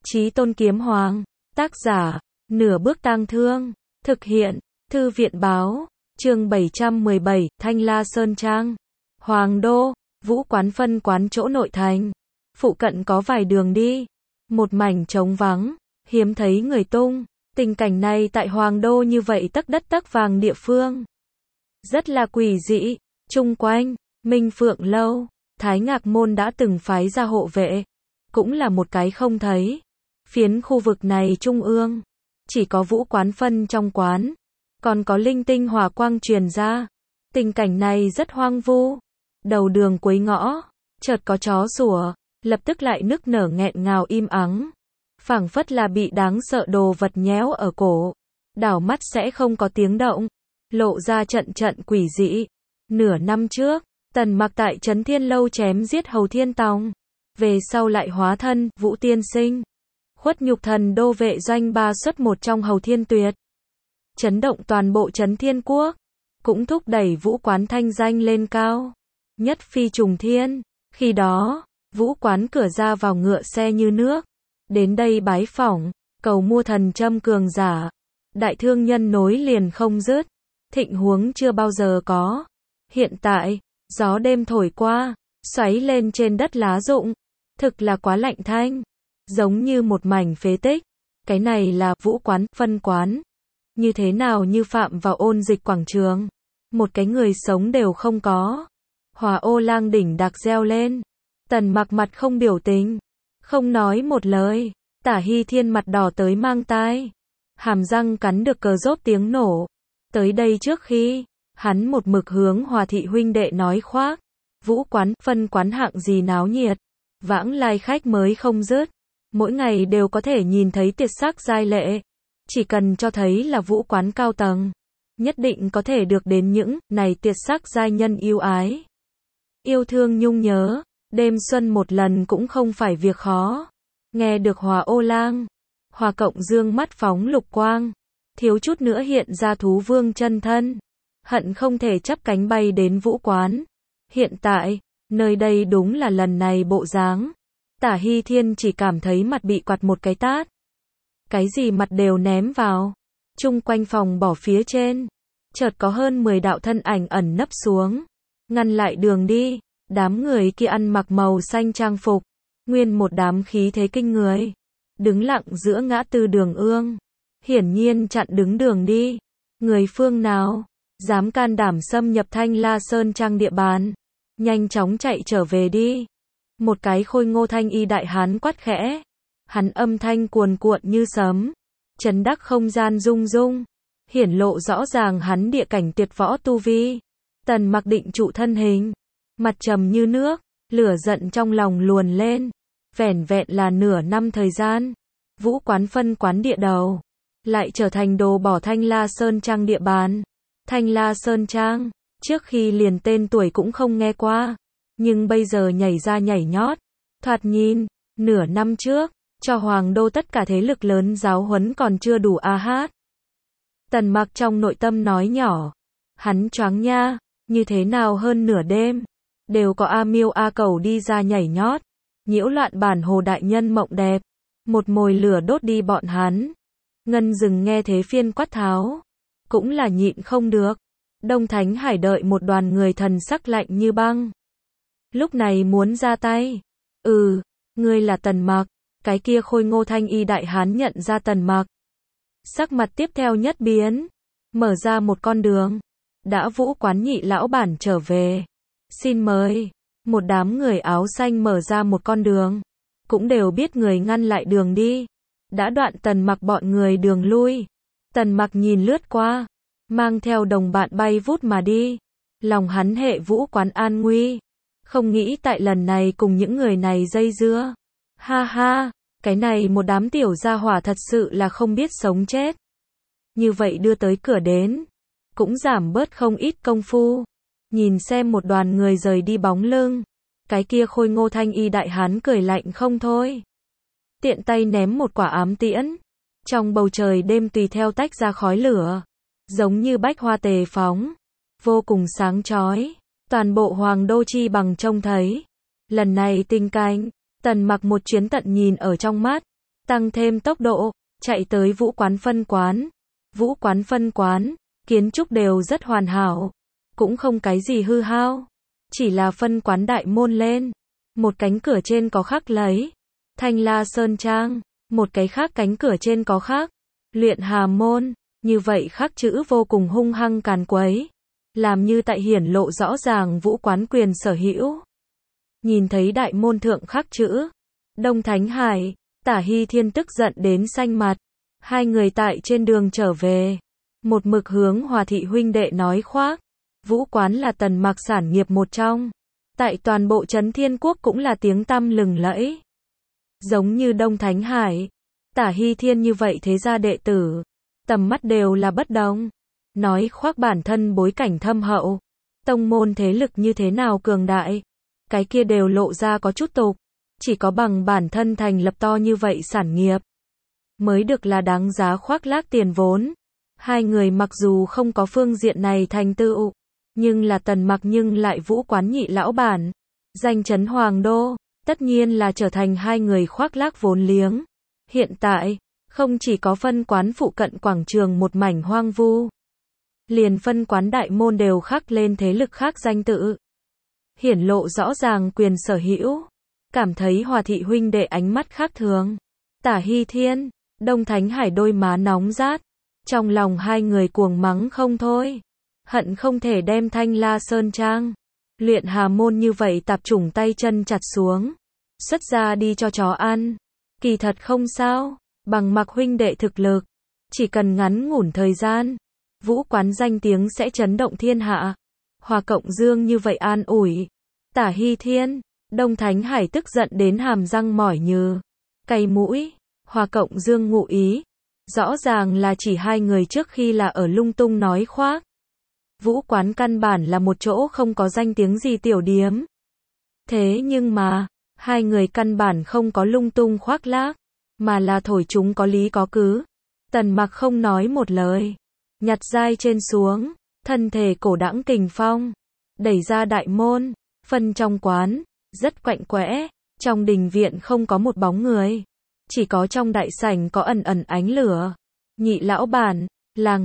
Chí Tôn Kiếm Hoàng, tác giả, Nửa Bước Tang Thương, thực hiện, Thư viện báo, chương 717, Thanh La Sơn Trang, Hoàng Đô, Vũ Quán phân quán chỗ nội thành, phụ cận có vài đường đi, một mảnh trống vắng, hiếm thấy người tung, tình cảnh này tại Hoàng Đô như vậy tấc đất tấc vàng địa phương, rất là quỷ dị, chung quanh, Minh Phượng Lâu, Thái Ngạc Môn đã từng phái ra hộ vệ, cũng là một cái không thấy. Phiến khu vực này trung ương, chỉ có Vũ Quán phân trong quán, còn có linh tinh hỏa quang truyền ra. Tình cảnh này rất hoang vu. Đầu đường cuối ngõ, chợt có chó sủa, lập tức lại nức nở nghẹn ngào im ắng. Phảng phất là bị đáng sợ đồ vật nhéo ở cổ. Đảo mắt sẽ không có tiếng động, lộ ra trận trận quỷ dị. Nửa năm trước, Tần Mặc tại Trấn Thiên Lâu chém giết Hầu Thiên Tòng, về sau lại hóa thân Vũ Tiên Sinh, khuất nhục thần đô vệ doanh 3 xuất 1 trong Hầu Thiên Tuyệt, chấn động toàn bộ Trấn Thiên Quốc, cũng thúc đẩy Vũ Quán thanh danh lên cao, nhất phi trùng thiên. Khi đó, Vũ Quán cửa ra vào ngựa xe như nước, đến đây bái phỏng, cầu mua thần châm cường giả, đại thương nhân nối liền không dứt, thịnh huống chưa bao giờ có. Hiện tại, gió đêm thổi qua, xoáy lên trên đất lá rụng, thực là quá lạnh thanh, giống như một mảnh phế tích. Cái này là Vũ Quán phân quán, như thế nào như phạm vào ôn dịch quảng trường, một cái người sống đều không có. Hòa Ô Lang đỉnh đặc reo lên, Tần Mặc mặt không biểu tình, không nói một lời. Tả Hy Thiên mặt đỏ tới mang tai, hàm răng cắn được cờ rốt tiếng nổ. Tới đây trước khi, hắn một mực hướng Hòa thị huynh đệ nói khoác, Vũ Quán phân quán hạng gì náo nhiệt, vãng lai khách mới không dứt, mỗi ngày đều có thể nhìn thấy tuyệt sắc giai lệ, chỉ cần cho thấy là Vũ Quán cao tầng, nhất định có thể được đến những này tuyệt sắc giai nhân yêu ái, yêu thương nhung nhớ. Đêm xuân một lần cũng không phải việc khó. Nghe được Hòa Ô Lang, Hòa Cộng Dương mắt phóng lục quang, thiếu chút nữa hiện ra thú vương chân thân, hận không thể chắp cánh bay đến Vũ Quán. Hiện tại, nơi đây đúng là lần này bộ dáng. Tả Hy Thiên chỉ cảm thấy mặt bị quạt một cái tát. Cái gì mặt đều ném vào. Chung quanh phòng bỏ phía trên, chợt có hơn 10 đạo thân ảnh ẩn nấp xuống, ngăn lại đường đi. Đám người kia ăn mặc màu xanh trang phục, nguyên một đám khí thế kinh người, đứng lặng giữa ngã tư đường ương, hiển nhiên chặn đứng đường đi. Người phương nào dám can đảm xâm nhập Thanh La Sơn Trang địa bàn, nhanh chóng chạy trở về đi. Một cái khôi ngô thanh y đại hán quát khẽ, hắn âm thanh cuồn cuộn như sấm, chấn đắc không gian rung rung, hiển lộ rõ ràng hắn địa cảnh tuyệt võ tu vi. Tần Mặc định trụ thân hình, mặt trầm như nước, lửa giận trong lòng luồn lên. Vẻn vẹn là nửa năm thời gian, Vũ Quán phân quán địa đầu, lại trở thành đồ bỏ Thanh La Sơn Trang địa bàn. Thanh La Sơn Trang, trước khi liền tên tuổi cũng không nghe qua, nhưng bây giờ nhảy ra nhảy nhót. Thoạt nhìn, nửa năm trước, cho Hoàng Đô tất cả thế lực lớn giáo huấn còn chưa đủ a hát. Tần Mặc trong nội tâm nói nhỏ, hắn choáng nha, như thế nào hơn nửa đêm, đều có A Miêu A Cẩu đi ra nhảy nhót, nhiễu loạn bản Hồ đại nhân mộng đẹp, một mồi lửa đốt đi bọn hắn. Ngân Dừng nghe thế phiên quát tháo, cũng là nhịn không được. Đông Thánh Hải đợi một đoàn người thần sắc lạnh như băng, lúc này muốn ra tay. Ngươi là Tần Mặc. Cái kia khôi ngô thanh y đại hán nhận ra Tần Mặc, sắc mặt tiếp theo nhất biến, mở ra một con đường. Đã Vũ Quán nhị lão bản trở về, xin mời. Một đám người áo xanh mở ra một con đường, cũng đều biết người ngăn lại đường đi, đã đoạn Tần Mặc bọn người đường lui. Tần Mặc nhìn lướt qua, mang theo đồng bạn bay vút mà đi, lòng hắn hệ Vũ Quán an nguy, không nghĩ tại lần này cùng những người này dây dưa. Ha ha, cái này một đám tiểu gia hỏa thật sự là không biết sống chết. Như vậy đưa tới cửa đến, cũng giảm bớt không ít công phu. Nhìn xem một đoàn người rời đi bóng lưng, cái kia khôi ngô thanh y đại hán cười lạnh không thôi. Tiện tay ném một quả ám tiễn, trong bầu trời đêm tùy theo tách ra khói lửa, giống như bách hoa tề phóng, vô cùng sáng chói. Toàn bộ Hoàng Đô chi bằng trông thấy. Lần này tình cảnh, Tần Mặc một chuyến tận nhìn ở trong mắt, tăng thêm tốc độ, chạy tới Vũ Quán phân quán. Vũ Quán phân quán, kiến trúc đều rất hoàn hảo, cũng không cái gì hư hao, chỉ là phân quán đại môn lên, một cánh cửa trên có khắc lấy Thanh La Sơn Trang, một cái khác cánh cửa trên có khắc Luyện Hà Môn, như vậy khắc chữ vô cùng hung hăng càn quấy, làm như tại hiển lộ rõ ràng Vũ Quán quyền sở hữu. Nhìn thấy đại môn thượng khắc chữ Đông Thánh Hải, Tả Hy Thiên tức giận đến xanh mặt. Hai người tại trên đường trở về, một mực hướng Hòa thị huynh đệ nói khoác, Vũ Quán là Tần Mặc sản nghiệp một trong, tại toàn bộ Trấn Thiên Quốc cũng là tiếng tăm lừng lẫy. Giống như Đông Thánh Hải, Tả Hy Thiên như vậy thế gia đệ tử, tầm mắt đều là bất đồng. Nói khoác bản thân bối cảnh thâm hậu, tông môn thế lực như thế nào cường đại, cái kia đều lộ ra có chút tục, chỉ có bằng bản thân thành lập to như vậy sản nghiệp, mới được là đáng giá khoác lác tiền vốn. Hai người mặc dù không có phương diện này thành tựu, nhưng là Tần Mặc nhưng lại Vũ Quán nhị lão bản, danh chấn Hoàng Đô, tất nhiên là trở thành hai người khoác lác vốn liếng. Hiện tại, không chỉ có phân quán phụ cận quảng trường một mảnh hoang vu, liền phân quán đại môn đều khắc lên thế lực khác danh tự, hiển lộ rõ ràng quyền sở hữu. Cảm thấy Hòa thị huynh đệ ánh mắt khác thường. Tả Hy Thiên, Đông Thánh Hải đôi má nóng rát, trong lòng hai người cuồng mắng không thôi, hận không thể đem Thanh La Sơn Trang, Luyện Hà Môn như vậy tạp chủng tay chân chặt xuống, xuất ra đi cho chó ăn. Kỳ thật không sao, bằng Mặc huynh đệ thực lực, chỉ cần ngắn ngủn thời gian, Vũ Quán danh tiếng sẽ chấn động thiên hạ. Hòa Cộng Dương như vậy an ủi Tả Hy Thiên, Đông Thánh Hải tức giận đến hàm răng mỏi nhừ, cay mũi. Hòa Cộng Dương ngụ ý, rõ ràng là chỉ hai người trước khi là ở lung tung nói khoác. Vũ Quán căn bản là một chỗ không có danh tiếng gì tiểu điếm. Thế nhưng mà, hai người căn bản không có lung tung khoác lác, mà là thổi chúng có lý có cứ. Tần Mặc không nói một lời, nhặt dai trên xuống, thân thể cổ đãng kình phong, đẩy ra đại môn, phân trong quán, rất quạnh quẽ, trong đình viện không có một bóng người, chỉ có trong đại sảnh có ẩn ẩn ánh lửa. Nhị lão bản, là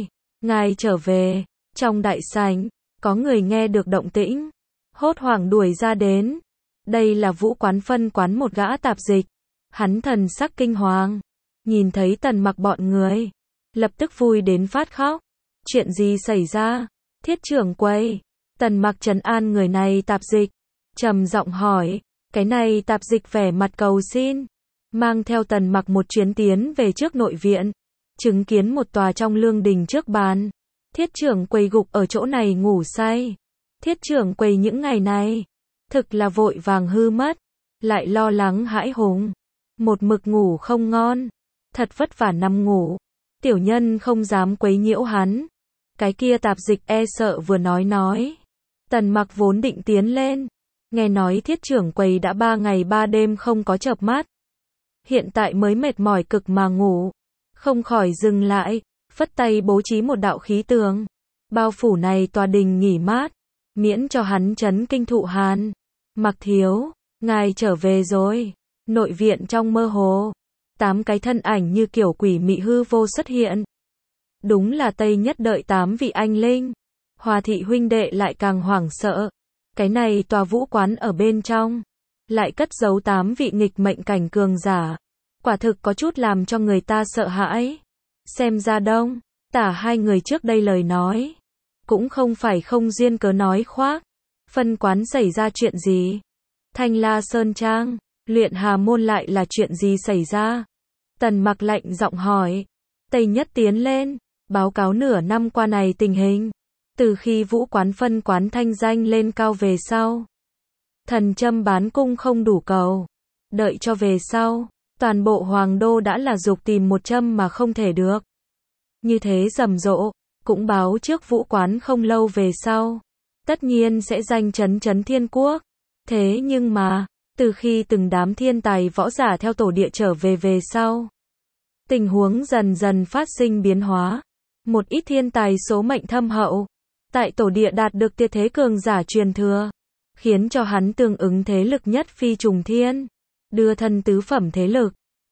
ngài trở về. Trong đại sảnh, có người nghe được động tĩnh, hốt hoảng đuổi ra đến. Đây là Vũ Quán phân quán một gã tạp dịch, hắn thần sắc kinh hoàng, nhìn thấy Tần Mặc bọn người, lập tức vui đến phát khóc. Chuyện gì xảy ra? Thiết trưởng quầy. Tần Mặc trấn an người này tạp dịch, trầm giọng hỏi. Cái này tạp dịch vẻ mặt cầu xin, mang theo Tần Mặc một chuyến tiến về trước nội viện, chứng kiến một tòa trong lương đình trước bàn. Thiết trưởng quầy gục ở chỗ này ngủ say. Thiết trưởng quầy những ngày này, thực là vội vàng hư mất, lại lo lắng hãi hùng, một mực ngủ không ngon, thật vất vả nằm ngủ. Tiểu nhân không dám quấy nhiễu hắn. Cái kia tạp dịch e sợ vừa nói. Tần Mặc vốn định tiến lên, nghe nói thiết trưởng quầy đã 3 ngày 3 đêm không có chợp mắt, hiện tại mới mệt mỏi cực mà ngủ, không khỏi dừng lại, phất tay bố trí một đạo khí tường, bao phủ này tòa đình nghỉ mát, miễn cho hắn chấn kinh thụ hàn. Mặc thiếu, ngài trở về rồi. Nội viện trong mơ hồ, 8 cái thân ảnh như kiểu quỷ mị hư vô xuất hiện. Đúng là Tây Nhất đợi 8 vị anh linh. Hòa thị huynh đệ lại càng hoảng sợ. Cái này tòa Vũ Quán ở bên trong, lại cất giấu 8 vị nghịch mệnh cảnh cường giả. Quả thực có chút làm cho người ta sợ hãi. Xem ra Đông, Tả hai người trước đây lời nói, cũng không phải không duyên cớ nói khoác. Phân quán xảy ra chuyện gì? Thanh La Sơn Trang, Luyện Hà Môn lại là chuyện gì xảy ra? Tần Mặc lạnh giọng hỏi. Tây Nhất tiến lên, báo cáo nửa năm qua này tình hình. Từ khi Vũ Quán phân quán thanh danh lên cao về sau, thần châm bán cung không đủ cầu. Đợi cho về sau, toàn bộ Hoàng Đô đã là dục tìm một châm mà không thể được. Như thế rầm rộ, cũng báo trước Vũ Quán không lâu về sau, tất nhiên sẽ danh chấn Thiên Quốc. Thế nhưng mà, từ khi từng đám thiên tài võ giả theo tổ địa trở về sau, tình huống dần dần phát sinh biến hóa. Một ít thiên tài số mệnh thâm hậu, tại tổ địa đạt được tuyệt thế cường giả truyền thừa, khiến cho hắn tương ứng thế lực nhất phi trùng thiên, đưa thân tứ phẩm thế lực,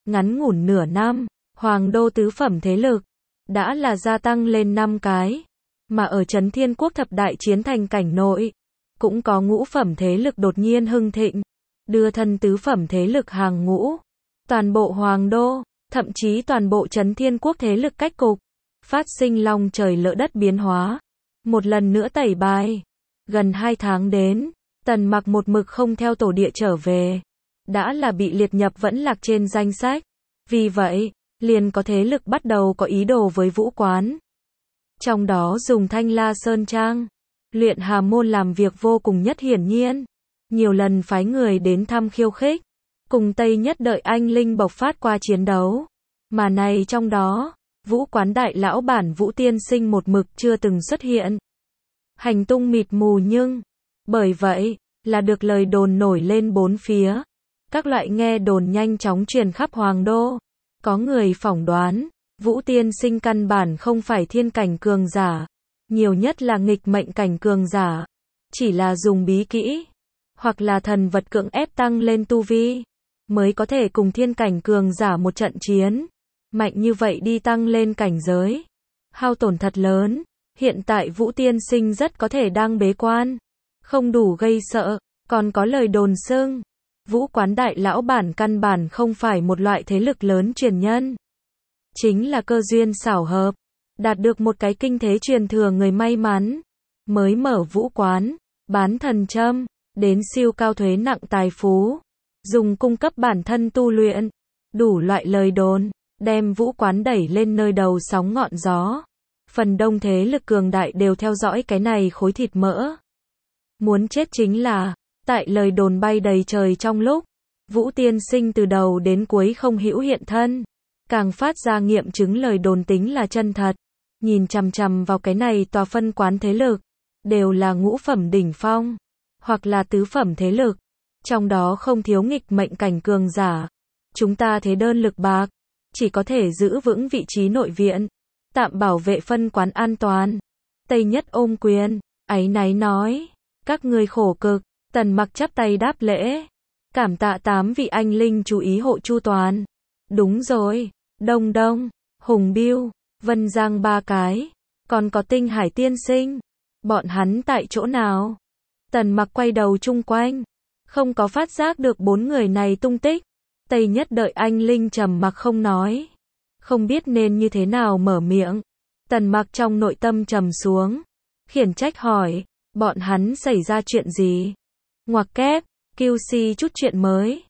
ngắn ngủn nửa năm, Hoàng đô tứ phẩm thế lực đã là gia tăng lên 5 cái, mà ở Trấn Thiên Quốc thập đại chiến thành cảnh nội, cũng có ngũ phẩm thế lực đột nhiên hưng thịnh, đưa thân tứ phẩm thế lực hàng ngũ. Toàn bộ Hoàng đô, thậm chí toàn bộ Trấn Thiên Quốc thế lực cách cục, phát sinh long trời lỡ đất biến hóa. Một lần nữa tẩy bài. Gần 2 tháng đến, Tần Mặc một mực không theo tổ địa trở về, đã là bị liệt nhập vẫn lạc trên danh sách. Vì vậy, liền có thế lực bắt đầu có ý đồ với Vũ Quán. Trong đó dùng Thanh La Sơn Trang, Luyện Hà Môn làm việc vô cùng nhất hiển nhiên. Nhiều lần phái người đến thăm khiêu khích, cùng Tây Nhất Đợi Anh Linh bộc phát qua chiến đấu. Mà này trong đó, Vũ Quán đại lão bản Vũ Tiên Sinh một mực chưa từng xuất hiện. Hành tung mịt mù nhưng, bởi vậy, là được lời đồn nổi lên bốn phía. Các loại nghe đồn nhanh chóng truyền khắp Hoàng đô. Có người phỏng đoán, Vũ Tiên Sinh căn bản không phải thiên cảnh cường giả, nhiều nhất là nghịch mệnh cảnh cường giả, chỉ là dùng bí kỹ, hoặc là thần vật cưỡng ép tăng lên tu vi, mới có thể cùng thiên cảnh cường giả một trận chiến. Mạnh như vậy đi tăng lên cảnh giới, hao tổn thật lớn. Hiện tại Vũ Tiên Sinh rất có thể đang bế quan, không đủ gây sợ. Còn có lời đồn xưng, Vũ Quán đại lão bản căn bản không phải một loại thế lực lớn truyền nhân, chính là cơ duyên xảo hợp, đạt được một cái kinh thế truyền thừa người may mắn, mới mở Vũ Quán, bán thần châm, đến siêu cao thuế nặng tài phú, dùng cung cấp bản thân tu luyện, đủ loại lời đồn, đem Vũ Quán đẩy lên nơi đầu sóng ngọn gió. Phần đông thế lực cường đại đều theo dõi cái này khối thịt mỡ. Muốn chết chính là, tại lời đồn bay đầy trời trong lúc, Vũ Tiên Sinh từ đầu đến cuối không hữu hiện thân, càng phát ra nghiệm chứng lời đồn tính là chân thật. Nhìn chằm chằm vào cái này tòa phân quán thế lực, đều là ngũ phẩm đỉnh phong, hoặc là tứ phẩm thế lực, trong đó không thiếu nghịch mệnh cảnh cường giả. Chúng ta thế đơn lực bạc, chỉ có thể giữ vững vị trí nội viện, tạm bảo vệ phân quán an toàn. Tây Nhất ôm quyền, áy náy nói, các ngươi khổ cực. Tần Mặc chắp tay đáp lễ, cảm tạ 8 vị anh linh chú ý hộ chu toàn. Đúng rồi, Đông Đông, Hùng Biêu, Vân Giang 3 cái, còn có Tinh Hải tiên sinh, bọn hắn tại chỗ nào? Tần Mặc quay đầu chung quanh, không có phát giác được 4 người này tung tích. Tây Nhất Đợi Anh Linh trầm mặc không nói, không biết nên như thế nào mở miệng. Tần Mặc trong nội tâm trầm xuống, khiển trách hỏi, bọn hắn xảy ra chuyện gì? Ngoặc kép, QC chút chuyện mới.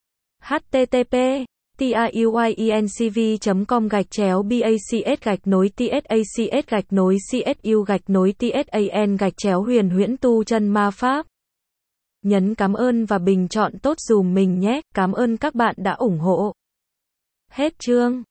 http tayuincv.com/bacs-tsacs-csu-tsan-huyền huyễn tu chân ma pháp. Nhấn cảm ơn và bình chọn tốt dùm mình nhé. Cảm ơn các bạn đã ủng hộ. Hết chương.